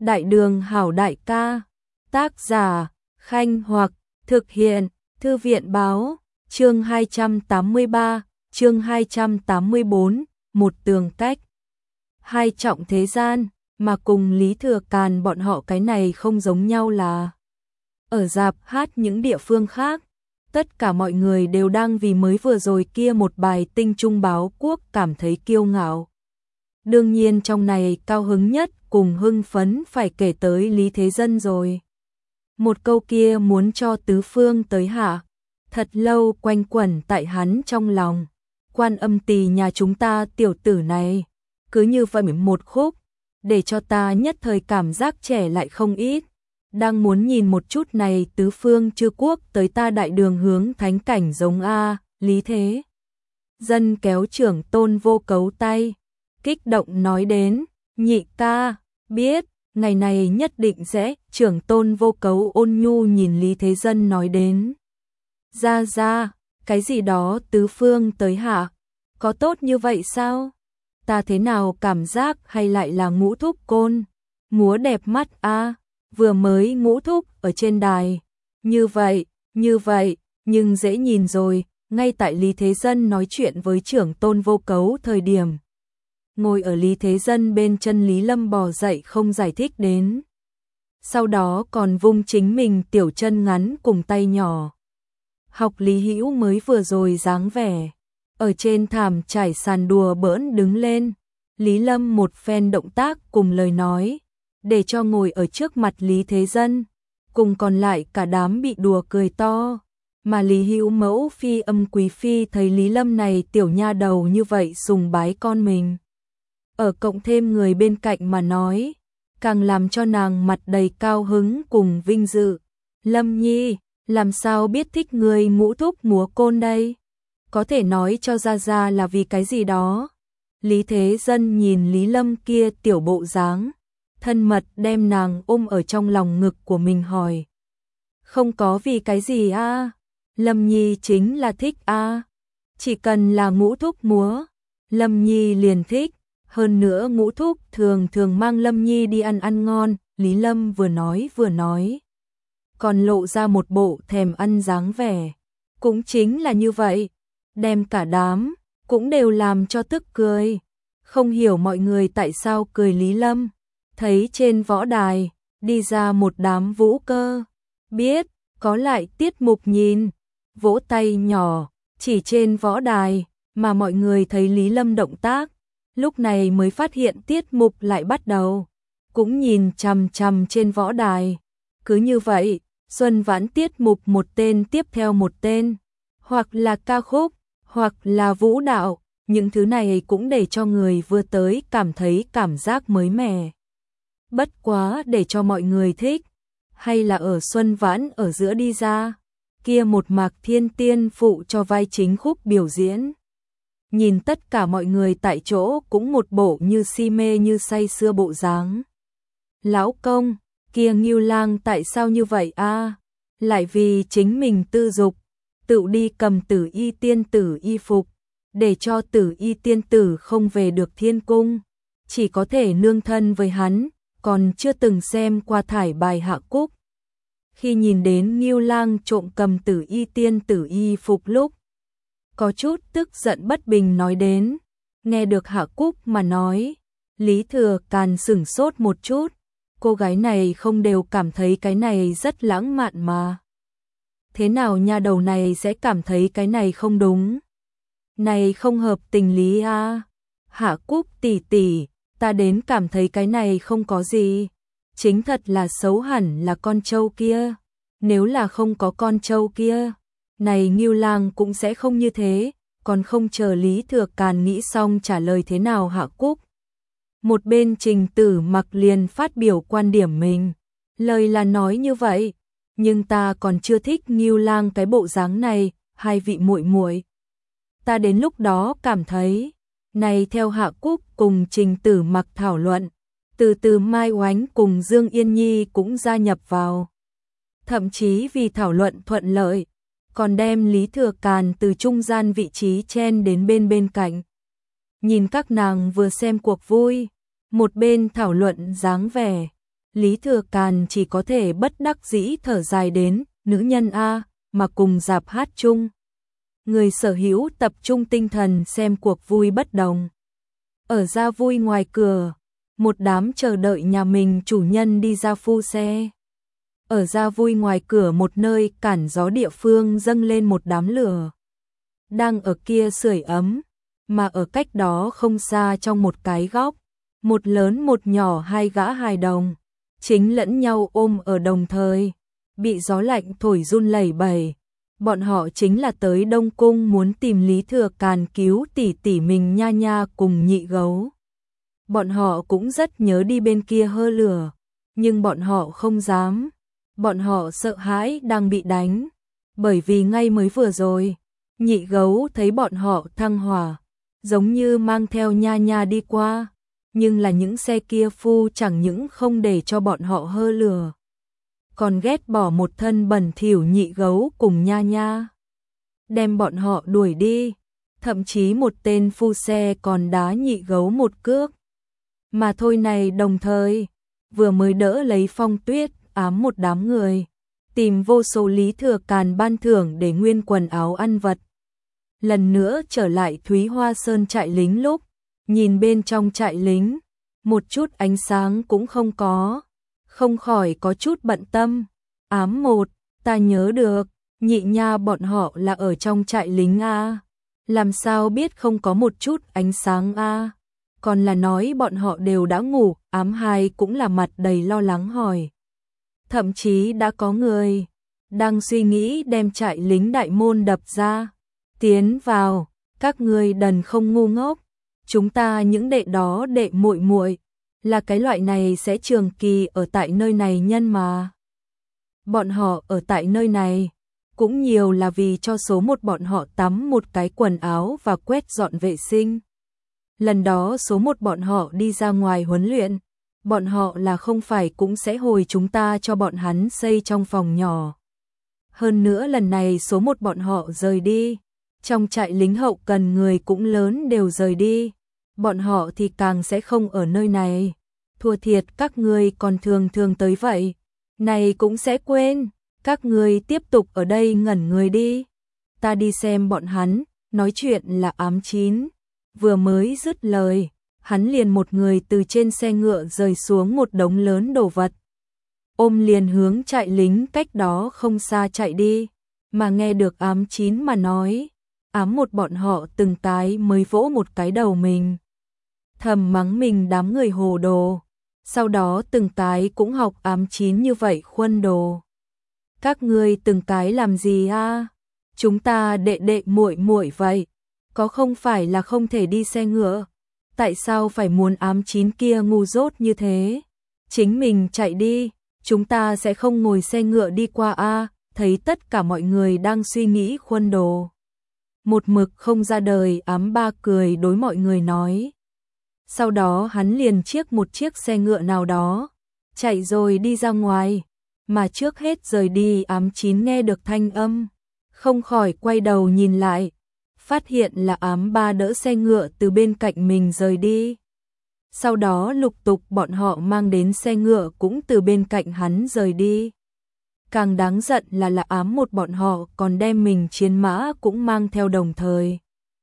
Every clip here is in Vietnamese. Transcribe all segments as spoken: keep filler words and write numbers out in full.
Đại đường hảo đại ca. Tác giả Khanh Hoặc. Thực hiện Thư viện Báo. Chương hai trăm tám mươi ba, chương hai trăm tám mươi bốn, một tường cách. Hai trọng thế gian, mà cùng Lý Thừa Càn bọn họ cái này không giống nhau là ở rạp hát những địa phương khác, tất cả mọi người đều đang vì mới vừa rồi kia một bài Tinh Trung Báo Quốc cảm thấy kiêu ngạo. Đương nhiên trong này cao hứng nhất cùng hưng phấn phải kể tới Lý Thế Dân rồi. Một câu kia muốn cho tứ phương tới hạ, thật lâu quanh quẩn tại hắn trong lòng. Quan Âm Tỳ nhà chúng ta tiểu tử này, cứ như vậy một khúc, để cho ta nhất thời cảm giác trẻ lại không ít. Đang muốn nhìn một chút này tứ phương chư quốc tới ta đại đường hướng thánh cảnh giống a. Lý Thế Dân kéo Trưởng Tôn Vô Cấu tay, kích động nói đến, nhị ca, biết, ngày này nhất định sẽ. Trưởng Tôn Vô Cấu ôn nhu nhìn Lý Thế Dân nói đến, ra ra, cái gì đó tứ phương tới hạ, có tốt như vậy sao? Ta thế nào cảm giác hay lại là ngũ thúc côn, múa đẹp mắt a. Vừa mới ngũ thúc ở trên đài, như vậy, như vậy, nhưng dễ nhìn rồi. Ngay tại Lý Thế Dân nói chuyện với Trưởng Tôn Vô Cấu thời điểm, ngồi ở Lý Thế Dân bên chân Lý Lâm bò dậy không giải thích đến. Sau đó còn vung chính mình tiểu chân ngắn cùng tay nhỏ. Học Lý Hữu mới vừa rồi dáng vẻ, ở trên thảm trải sàn đùa bỡn đứng lên. Lý Lâm một phen động tác cùng lời nói, để cho ngồi ở trước mặt Lý Thế Dân, cùng còn lại cả đám bị đùa cười to. Mà Lý Hữu mẫu phi âm quý phi thấy Lý Lâm này tiểu nha đầu như vậy sùng bái con mình, ở cộng thêm người bên cạnh mà nói, càng làm cho nàng mặt đầy cao hứng cùng vinh dự. Lâm Nhi, làm sao biết thích người ngũ thúc múa côn đây? Có thể nói cho ra ra là vì cái gì đó? Lý Thế Dân nhìn Lý Lâm kia tiểu bộ dáng, thân mật đem nàng ôm ở trong lòng ngực của mình hỏi. Không có vì cái gì a, à? Lâm Nhi chính là thích a, à? Chỉ cần là ngũ thúc múa, Lâm Nhi liền thích. Hơn nữa ngũ thúc thường thường mang Lâm Nhi đi ăn ăn ngon. Lý Lâm vừa nói vừa nói, còn lộ ra một bộ thèm ăn dáng vẻ. Cũng chính là như vậy, đem cả đám cũng đều làm cho tức cười. Không hiểu mọi người tại sao cười Lý Lâm. Thấy trên võ đài đi ra một đám vũ cơ, biết có lại tiết mục nhìn, vỗ tay nhỏ chỉ trên võ đài, mà mọi người thấy Lý Lâm động tác, lúc này mới phát hiện tiết mục lại bắt đầu, cũng nhìn chằm chằm trên võ đài. Cứ như vậy, Xuân Vãn tiết mục một tên tiếp theo một tên, hoặc là ca khúc, hoặc là vũ đạo, những thứ này cũng để cho người vừa tới cảm thấy cảm giác mới mẻ. Bất quá để cho mọi người thích, hay là ở Xuân Vãn ở giữa đi ra, kia một Mạc Thiên Tiên phụ cho vai chính khúc biểu diễn. Nhìn tất cả mọi người tại chỗ cũng một bộ như si mê như say sưa bộ dáng. Lão công, kia Ngưu Lang tại sao như vậy a? À? Lại vì chính mình tư dục, tự đi cầm Tử Y tiên tử y phục, để cho Tử Y tiên tử không về được thiên cung, chỉ có thể nương thân với hắn, còn chưa từng xem qua thải bài hạ cúc. Khi nhìn đến Ngưu Lang trộm cầm Tử Y tiên tử y phục lúc, có chút tức giận bất bình nói đến. Nghe được hạ cúc mà nói, Lý Thừa Càn sửng sốt một chút. Cô gái này không đều cảm thấy cái này rất lãng mạn mà. Thế nào nha đầu này sẽ cảm thấy cái này không đúng? Này không hợp tình lý a. À? Hạ Cúc tỷ tỷ, ta đến cảm thấy cái này không có gì. Chính thật là xấu hẳn là con trâu kia. Nếu là không có con trâu kia, này Ngưu Lang cũng sẽ không như thế. Còn không chờ Lý Thừa Càn nghĩ xong trả lời thế nào Hạ Cúc, một bên Trình Tử Mặc liền phát biểu quan điểm mình. Lời là nói như vậy, nhưng ta còn chưa thích Ngưu Lang cái bộ dáng này. Hai vị muội muội, ta đến lúc đó cảm thấy, này theo Hạ Cúc cùng Trình Tử Mặc thảo luận, từ từ Mai Oánh cùng Dương Yên Nhi cũng gia nhập vào. Thậm chí vì thảo luận thuận lợi, còn đem Lý Thừa Càn từ trung gian vị trí chen đến bên bên cạnh. Nhìn các nàng vừa xem cuộc vui, một bên thảo luận dáng vẻ, Lý Thừa Càn chỉ có thể bất đắc dĩ thở dài đến, nữ nhân a, mà cùng dạp hát chung. Người sở hữu tập trung tinh thần xem cuộc vui bất đồng. Ở ra vui ngoài cửa, một đám chờ đợi nhà mình chủ nhân đi ra phu xe. Ở ra vui ngoài cửa một nơi cản gió địa phương dâng lên một đám lửa. Đang ở kia sưởi ấm, mà ở cách đó không xa trong một cái góc, một lớn một nhỏ hai gã hài đồng, chính lẫn nhau ôm ở đồng thời, bị gió lạnh thổi run lẩy bẩy. Bọn họ chính là tới Đông Cung muốn tìm Lý Thừa Càn cứu tỷ tỷ mình Nha Nha cùng Nhị Gấu. Bọn họ cũng rất nhớ đi bên kia hơ lửa, nhưng bọn họ không dám. Bọn họ sợ hãi đang bị đánh, bởi vì ngay mới vừa rồi, Nhị Gấu thấy bọn họ thăng hỏa, giống như mang theo Nha Nha đi qua, nhưng là những xe kia phu chẳng những không để cho bọn họ hơ lửa, còn ghét bỏ một thân bẩn thỉu Nhị Gấu cùng Nha Nha, đem bọn họ đuổi đi, thậm chí một tên phu xe còn đá Nhị Gấu một cước. Mà thôi này đồng thời, vừa mới đỡ lấy Phong Tuyết, ám một đám người, tìm vô số Lý Thừa Càn ban thưởng để nguyên quần áo ăn vật. Lần nữa trở lại Thúy Hoa Sơn trại lính lúc, nhìn bên trong trại lính, một chút ánh sáng cũng không có, không khỏi có chút bận tâm. Ám một, ta nhớ được, Nhị Nha bọn họ là ở trong trại lính a, làm sao biết không có một chút ánh sáng a? Còn là nói bọn họ đều đã ngủ. Ám hai cũng là mặt đầy lo lắng hỏi. Thậm chí đã có người đang suy nghĩ đem trại lính đại môn đập ra, tiến vào. Các ngươi đần không ngu ngốc, chúng ta những đệ đó đệ muội muội là cái loại này sẽ trường kỳ ở tại nơi này nhân mà. Bọn họ ở tại nơi này cũng nhiều là vì cho số một bọn họ tắm một cái quần áo và quét dọn vệ sinh. Lần đó số một bọn họ đi ra ngoài huấn luyện, bọn họ là không phải cũng sẽ hồi chúng ta cho bọn hắn xây trong phòng nhỏ. Hơn nữa lần này số một bọn họ rời đi, trong trại lính hậu cần người cũng lớn đều rời đi, bọn họ thì càng sẽ không ở nơi này. Thua thiệt các ngươi còn thường thường tới vậy, này cũng sẽ quên, các ngươi tiếp tục ở đây ngẩn người đi. Ta đi xem bọn hắn, nói chuyện là ám chín. Vừa mới dứt lời, hắn liền một người từ trên xe ngựa rơi xuống một đống lớn đồ vật. Ôm liền hướng trại lính cách đó không xa chạy đi, mà nghe được ám chín mà nói, ám một bọn họ từng cái mới vỗ một cái đầu mình. Thầm mắng mình đám người hồ đồ, sau đó từng cái cũng học ám chín như vậy khuân đồ. Các ngươi từng cái làm gì a? Chúng ta đệ đệ muội muội vậy, có không phải là không thể đi xe ngựa, tại sao phải muốn ám chín kia ngu dốt như thế? Chính mình chạy đi, chúng ta sẽ không ngồi xe ngựa đi qua a. Thấy tất cả mọi người đang suy nghĩ khuân đồ, một mực không ra đời, ám ba cười đối mọi người nói. Sau đó hắn liền chiếc một chiếc xe ngựa nào đó, chạy rồi đi ra ngoài, mà trước hết rời đi ám chín nghe được thanh âm, không khỏi quay đầu nhìn lại, phát hiện là ám ba đỡ xe ngựa từ bên cạnh mình rời đi. Sau đó lục tục bọn họ mang đến xe ngựa cũng từ bên cạnh hắn rời đi. Càng đáng giận là là ám một bọn họ còn đem mình chiến mã cũng mang theo đồng thời.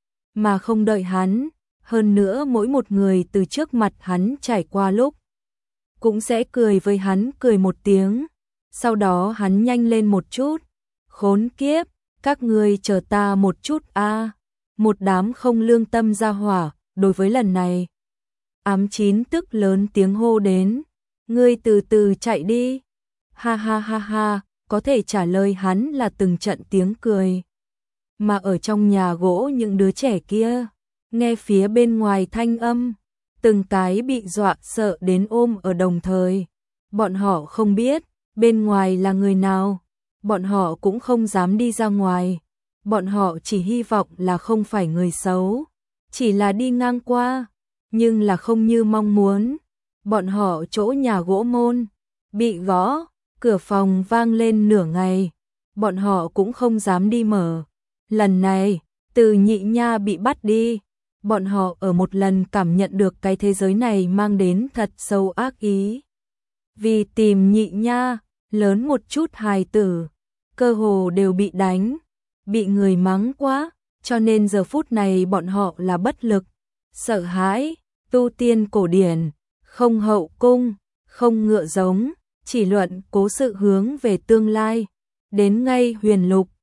Mà không đợi hắn, hơn nữa mỗi một người từ trước mặt hắn trải qua lúc, cũng sẽ cười với hắn cười một tiếng. Sau đó hắn nhanh lên một chút, khốn kiếp, các ngươi chờ ta một chút a. Một đám không lương tâm ra hỏa, đối với lần này. Ám chín tức lớn tiếng hô đến, ngươi từ từ chạy đi. Ha ha ha ha, có thể trả lời hắn là từng trận tiếng cười. Mà ở trong nhà gỗ những đứa trẻ kia, nghe phía bên ngoài thanh âm, từng cái bị dọa sợ đến ôm ở đồng thời. Bọn họ không biết bên ngoài là người nào, bọn họ cũng không dám đi ra ngoài. Bọn họ chỉ hy vọng là không phải người xấu, chỉ là đi ngang qua, nhưng là không như mong muốn. Bọn họ chỗ nhà gỗ môn bị gõ, cửa phòng vang lên nửa ngày, bọn họ cũng không dám đi mở. Lần này, từ Nhị Nha bị bắt đi, bọn họ ở một lần cảm nhận được cái thế giới này mang đến thật sâu ác ý. vì tìm nhị nha, lớn một chút hài tử, cơ hồ đều bị đánh, bị người mắng quá, cho nên giờ phút này bọn họ là bất lực, sợ hãi, tu tiên cổ điển, không hậu cung, không ngựa giống, chỉ luận cố sự hướng về tương lai, đến ngay huyền lục,